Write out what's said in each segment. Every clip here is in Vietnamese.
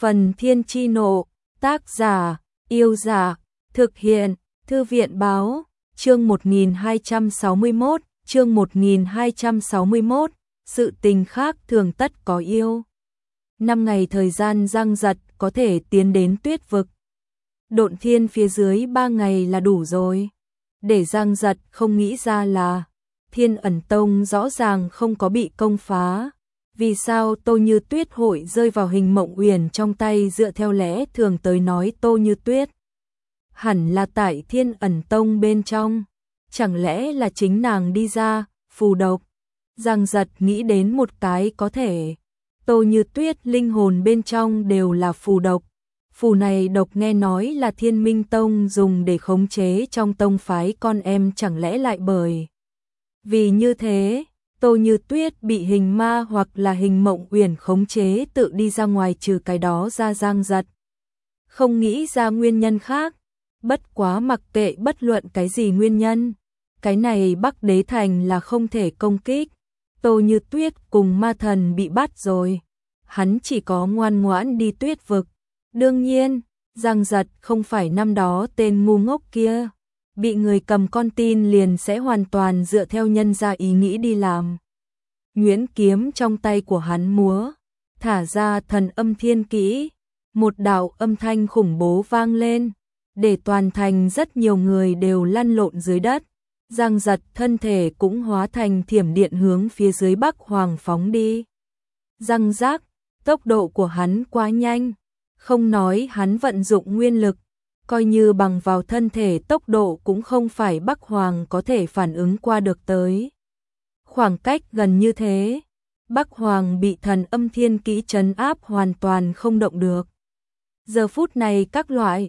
Phần Thiên Chi Nộ, tác giả, Yêu Giả, thực hiện, Thư viện Báo, chương 1261, sự tình khác thường tất có yêu. 5 ngày thời gian giăng giật có thể tiến đến Tuyết vực. Độn Thiên phía dưới 3 ngày là đủ rồi. Để giăng giật không nghĩ ra là Thiên Ẩn Tông rõ ràng không có bị công phá. Vì sao Tô Như Tuyết hội rơi vào hình Mộng Uyển trong tay? Dựa theo lẽ thường tới nói Tô Như Tuyết hẳn là tại Thiên Ẩn Tông bên trong. Chẳng lẽ là chính nàng đi ra, phù độc? Giang giật nghĩ đến một cái có thể. Tô Như Tuyết linh hồn bên trong đều là phù độc. Phù này độc nghe nói là Thiên Minh Tông dùng để khống chế trong tông phái con em, chẳng lẽ lại bởi vì như thế Tô Như Tuyết bị hình ma hoặc là hình Mộng Uyển khống chế tự đi ra ngoài? Trừ cái đó ra Giang giật không nghĩ ra nguyên nhân khác. Bất quá mặc kệ bất luận cái gì nguyên nhân, cái này Bắc Đế Thành là không thể công kích. Tô Như Tuyết cùng ma thần bị bắt rồi, hắn chỉ có ngoan ngoãn đi Tuyết vực. Đương nhiên, Giang giật không phải năm đó tên ngu ngốc kia, bị người cầm con tin liền sẽ hoàn toàn dựa theo nhân ra ý nghĩ đi làm. Nhuyễn kiếm trong tay của hắn múa, thả ra thần âm thiên kỹ, một đạo âm thanh khủng bố vang lên, để toàn thành rất nhiều người đều lăn lộn dưới đất. Giang giật thân thể cũng hóa thành thiểm điện hướng phía dưới Bắc Hoàng phóng đi. Răng rác, tốc độ của hắn quá nhanh, không nói hắn vận dụng nguyên lực, coi như bằng vào thân thể tốc độ cũng không phải Bắc Hoàng có thể phản ứng qua được tới. Khoảng cách gần như thế, Bắc Hoàng bị thần âm thiên kỹ trấn áp hoàn toàn không động được. Giờ phút này các loại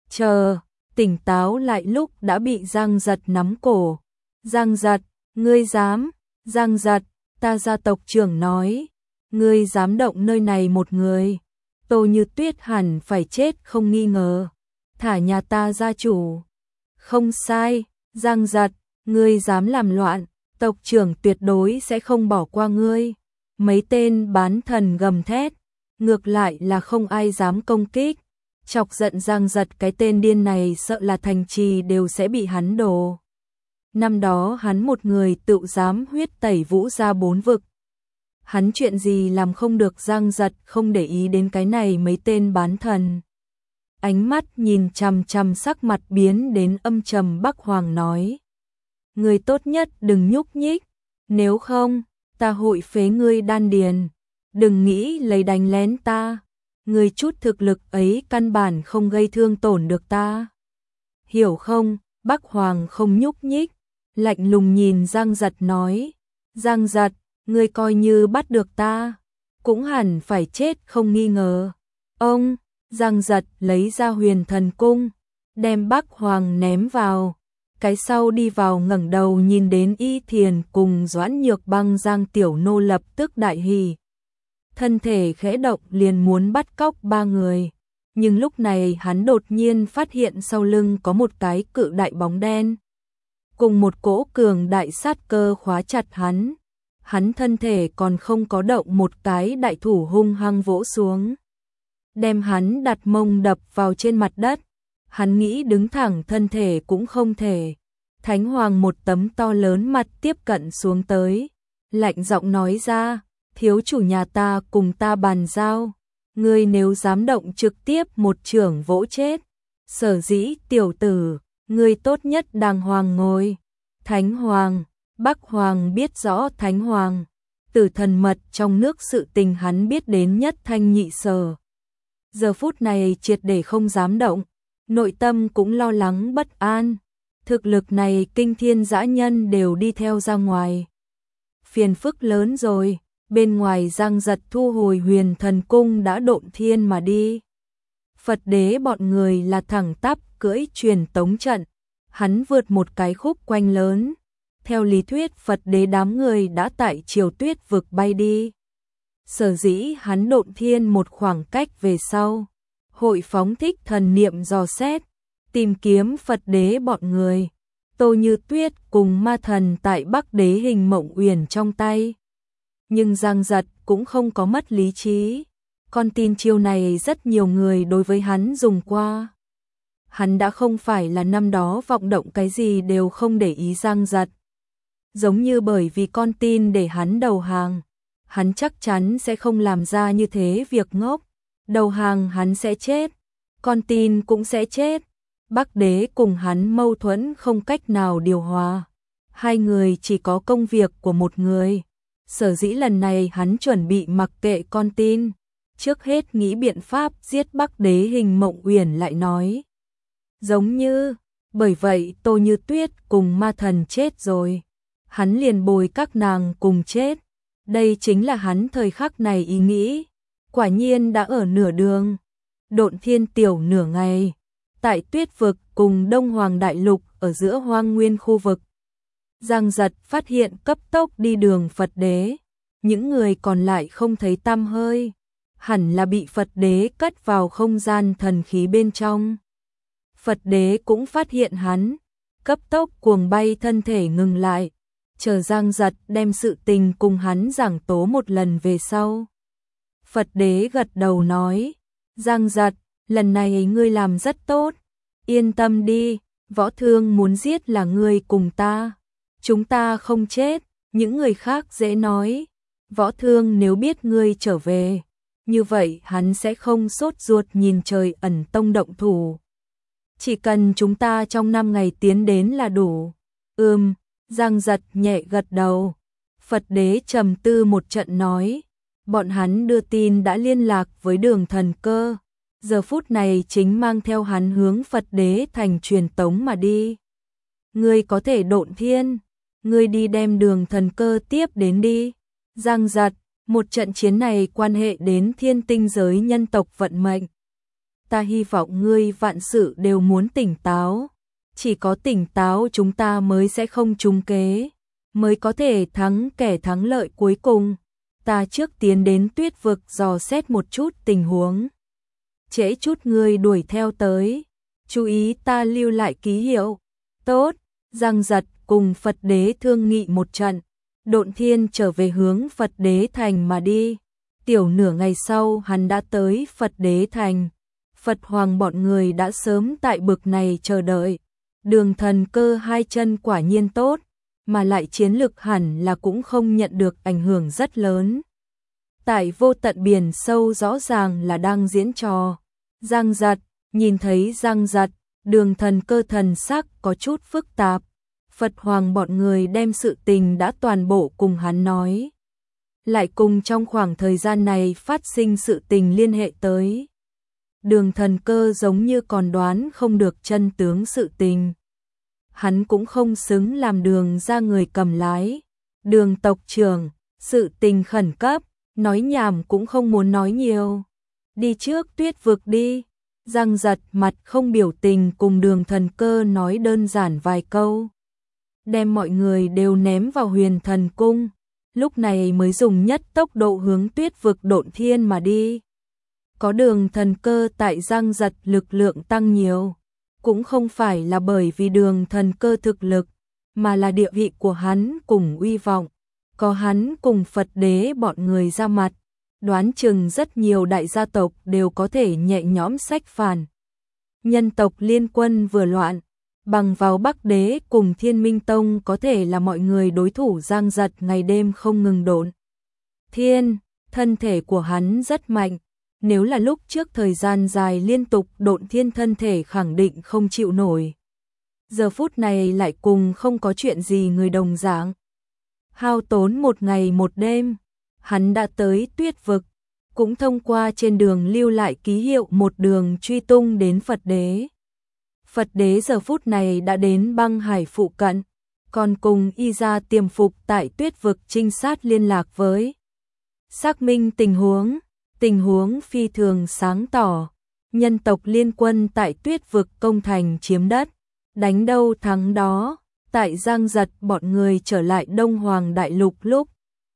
tỉnh táo lại lúc đã bị Giang giật nắm cổ. Giang giật, ngươi dám? Giang giật, ta gia tộc trưởng nói, ngươi dám động nơi này một người, Tô Như Tuyết hẳn phải chết không nghi ngờ. Thả nhà ta gia chủ. Không sai, Giang giật, ngươi dám làm loạn, tộc trưởng tuyệt đối sẽ không bỏ qua ngươi. Mấy tên bán thần gầm thét, ngược lại là không ai dám công kích. Chọc giận Giang giật, cái tên điên này sợ là thành trì đều sẽ bị hắn đổ. Năm đó hắn một người tự dám huyết tẩy Vũ ra 4 vực. Hắn chuyện gì làm không được? Giang giật không để ý đến cái này mấy tên bán thần. Ánh mắt nhìn chằm chằm, sắc mặt biến đến âm trầm. Bắc Hoàng nói, người tốt nhất đừng nhúc nhích, nếu không ta hội phế ngươi đan điền. Đừng nghĩ lấy đánh lén ta, người chút thực lực ấy căn bản không gây thương tổn được ta, hiểu không? Bắc Hoàng không nhúc nhích, lạnh lùng nhìn Giang giật nói, Giang giật, ngươi coi như bắt được ta, cũng hẳn phải chết không nghi ngờ. Ông, Giang giật lấy ra Huyền Thần Cung, đem Bắc Hoàng ném vào, cái sau đi vào ngẩng đầu nhìn đến Y Thiền cùng Doãn Nhược Băng. Giang Tiểu Nô lập tức đại hỉ, thân thể khẽ động liền muốn bắt cóc 3 người, nhưng lúc này hắn đột nhiên phát hiện sau lưng có một cái cự đại bóng đen, cùng một cỗ cường đại sát cơ khóa chặt hắn. Hắn thân thể còn không có động, một cái đại thủ hung hăng vỗ xuống, đem hắn đặt mông đập vào trên mặt đất. Hắn nghĩ đứng thẳng thân thể cũng không thể. Thánh Hoàng một tấm to lớn mặt tiếp cận xuống tới, lạnh giọng nói ra, thiếu chủ nhà ta cùng ta bàn giao, ngươi nếu dám động trực tiếp một chưởng vỗ chết. Sở dĩ tiểu tử, ngươi tốt nhất đàng hoàng ngồi. Thánh Hoàng, Bắc Hoàng biết rõ Thánh Hoàng, tử thần mật trong nước sự tình hắn biết đến nhất thanh nhị sở. Giờ phút này triệt để không dám động, nội tâm cũng lo lắng bất an. Thực lực này kinh thiên dã nhân đều đi theo ra ngoài, phiền phức lớn rồi. Bên ngoài Giang giật thu hồi Huyền Thần Cung đã độn thiên mà đi. Phật đế bọn người là thẳng tắp cưỡi truyền tống trận, hắn vượt một cái khúc quanh lớn. Theo lý thuyết Phật đế đám người đã tại Triều Tuyết vực bay đi. Sở dĩ hắn độn thiên một khoảng cách về sau, hội phóng thích thần niệm dò xét, tìm kiếm Phật đế bọn người. Tô Như Tuyết cùng ma thần tại Bắc Đế hình Mộng Uyển trong tay. Nhưng Giang giật cũng không có mất lý trí, Con tin chiêu này rất nhiều người đối với hắn dùng qua. Hắn đã không phải là năm đó vọng động cái gì đều không để ý Giang Giật. Giống như bởi vì con tin để hắn đầu hàng, hắn chắc chắn sẽ không làm ra như thế việc ngốc. Đầu hàng hắn sẽ chết, con tin cũng sẽ chết. Bắc Đế cùng hắn mâu thuẫn không cách nào điều hòa. Hai người chỉ có công việc của một người. Sở dĩ lần này hắn chuẩn bị mặc kệ con tin. Trước hết nghĩ biện pháp giết Bắc Đế. Hình Mộng Uyển lại nói. Giống như, bởi vậy Tô Như Tuyết cùng ma thần chết rồi. Hắn liền bồi các nàng cùng chết. Đây chính là hắn thời khắc này ý nghĩ. Quả nhiên đã ở nửa đường. Độn Thiên tiểu nửa ngày. Tại Tuyết vực cùng Đông Hoàng Đại Lục ở giữa hoang nguyên khu vực. Giang Giật phát hiện cấp tốc đi đường Phật Đế. Những người còn lại không thấy tăm hơi. Hẳn là bị Phật Đế cất vào không gian thần khí bên trong. Phật Đế cũng phát hiện hắn. Cấp tốc cuồng bay thân thể ngừng lại. Chờ Giang Giật đem sự tình cùng hắn giảng tố một lần về sau. Phật Đế gật đầu nói. Giang Giật, lần này ngươi làm rất tốt. Yên tâm đi, Võ Thương muốn giết là ngươi cùng ta. Chúng ta không chết, những người khác dễ nói. Võ Thương nếu biết ngươi trở về, như vậy hắn sẽ không sốt ruột nhìn Trời Ẩn Tông động thủ. Chỉ cần chúng ta trong 5 ngày tiến đến là đủ. Giang Giật nhẹ gật đầu. Phật Đế trầm tư một trận nói. Bọn hắn đưa tin đã liên lạc với Đường Thần Cơ. Giờ phút này chính mang theo hắn hướng Phật Đế thành truyền tống mà đi. Ngươi có thể Độn Thiên. Ngươi đi đem Đường Thần Cơ tiếp đến đi. Giang Giật, một trận chiến này quan hệ đến thiên tinh giới nhân tộc vận mệnh. Ta hy vọng ngươi vạn sự đều muốn tỉnh táo. Chỉ có tỉnh táo chúng ta mới sẽ không trúng kế, mới có thể thắng kẻ thắng lợi cuối cùng. Ta trước tiến đến Tuyết vực dò xét một chút tình huống. Trễ chút ngươi đuổi theo tới. Chú ý ta lưu lại ký hiệu. Tốt, Giang Giật cùng Phật Đế thương nghị một trận. Độn Thiên trở về hướng Phật Đế thành mà đi. Tiểu nửa ngày sau hắn đã tới Phật Đế thành. Phật Hoàng bọn người đã sớm tại bực này chờ đợi. Đường Thần Cơ hai chân quả nhiên tốt, mà lại chiến lực hẳn là cũng không nhận được ảnh hưởng rất lớn. Tại vô tận biển sâu rõ ràng là đang diễn trò. Giang Giật, nhìn thấy Giang Giật, Đường Thần Cơ thần sắc có chút phức tạp. Phật Hoàng bọn người đem sự tình đã toàn bộ cùng hắn nói. Lại cùng trong khoảng thời gian này phát sinh sự tình liên hệ tới. Đường Thần Cơ giống như còn đoán không được chân tướng sự tình. Hắn cũng không xứng làm Đường ra người cầm lái. Đường tộc trưởng, sự tình khẩn cấp, nói nhảm cũng không muốn nói nhiều. Đi trước Tuyết vực đi. Giang Giật mặt không biểu tình cùng Đường Thần Cơ nói đơn giản vài câu. Đem mọi người đều ném vào Huyền Thần Cung. Lúc này mới dùng nhất tốc độ hướng Tuyết vực Độn Thiên mà đi. Có Đường Thần Cơ tại Giang Giật lực lượng tăng nhiều. Cũng không phải là bởi vì Đường Thần Cơ thực lực, mà là địa vị của hắn cùng uy vọng. Có hắn cùng Phật Đế bọn người ra mặt, đoán chừng rất nhiều đại gia tộc đều có thể nhẹ nhõm xách phản. Nhân tộc liên quân vừa loạn, bằng vào Bắc Đế cùng Thiên Minh Tông có thể là mọi người đối thủ. Giang Giật ngày đêm không ngừng Độn Thiên, thân thể của hắn rất mạnh. Nếu là lúc trước thời gian dài liên tục Độn Thiên thân thể khẳng định không chịu nổi. Giờ phút này lại cùng không có chuyện gì người đồng dạng. Hao tốn một ngày một đêm, hắn đã tới Tuyết vực, cũng thông qua trên đường lưu lại ký hiệu một đường truy tung đến Phật Đế. Phật Đế giờ phút này đã đến băng hải phụ cận, còn cùng y ra tiềm phục tại Tuyết vực trinh sát liên lạc với. Xác minh tình huống phi thường sáng tỏ, nhân tộc liên quân tại Tuyết vực công thành chiếm đất, đánh đâu thắng đó. Tại Giang Giật bọn người trở lại Đông Hoàng Đại Lục lúc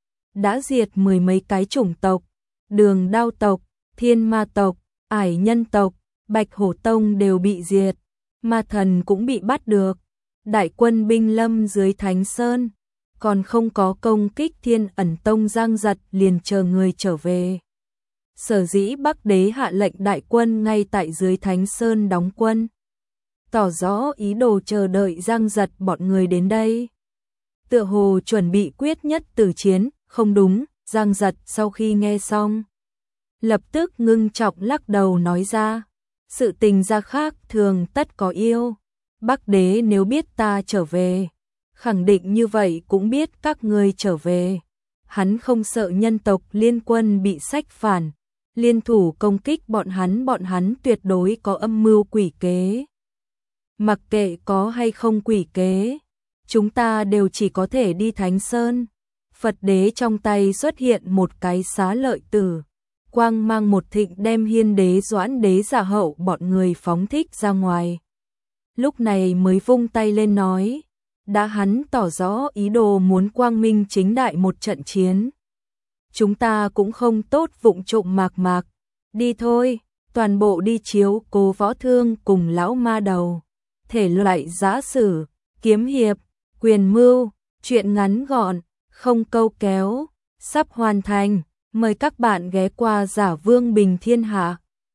đã diệt 10 mấy cái chủng tộc, Đường Đao tộc, Thiên Ma tộc, Ải Nhân tộc, Bạch Hổ Tông đều bị diệt, Ma Thần cũng bị bắt được. Đại quân binh lâm dưới Thánh Sơn, còn không có công kích Thiên Ẩn Tông. Giang Giật liền chờ người trở về. Sở dĩ Bắc Đế hạ lệnh đại quân ngay tại dưới Thánh Sơn đóng quân, tỏ rõ ý đồ chờ đợi Giang Giật bọn người đến đây. Tựa hồ chuẩn bị quyết nhất tử chiến, không đúng, Giang Giật sau khi nghe xong, lập tức ngưng trọng lắc đầu nói ra, sự tình ra khác thường tất có yêu. Bắc Đế nếu biết ta trở về, khẳng định như vậy cũng biết các ngươi trở về. Hắn không sợ nhân tộc liên quân bị sách phản, liên thủ công kích bọn hắn tuyệt đối có âm mưu quỷ kế. Mặc kệ có hay không quỷ kế, chúng ta đều chỉ có thể đi Thánh Sơn. Phật Đế trong tay xuất hiện một cái xá lợi tử, quang mang một thịnh đem Hiên Đế Doãn Đế Giả Hậu bọn người phóng thích ra ngoài. Lúc này mới vung tay lên nói, đã hắn tỏ rõ ý đồ muốn quang minh chính đại một trận chiến. Chúng ta cũng không tốt vụng trộm mạc mạc, đi thôi, toàn bộ đi chiếu cố Võ Thương cùng lão ma đầu. Thể loại giã sử, kiếm hiệp, quyền mưu, truyện ngắn gọn, không câu kéo, sắp hoàn thành. Mời các bạn ghé qua Giả Vương Bình Thiên Hạ.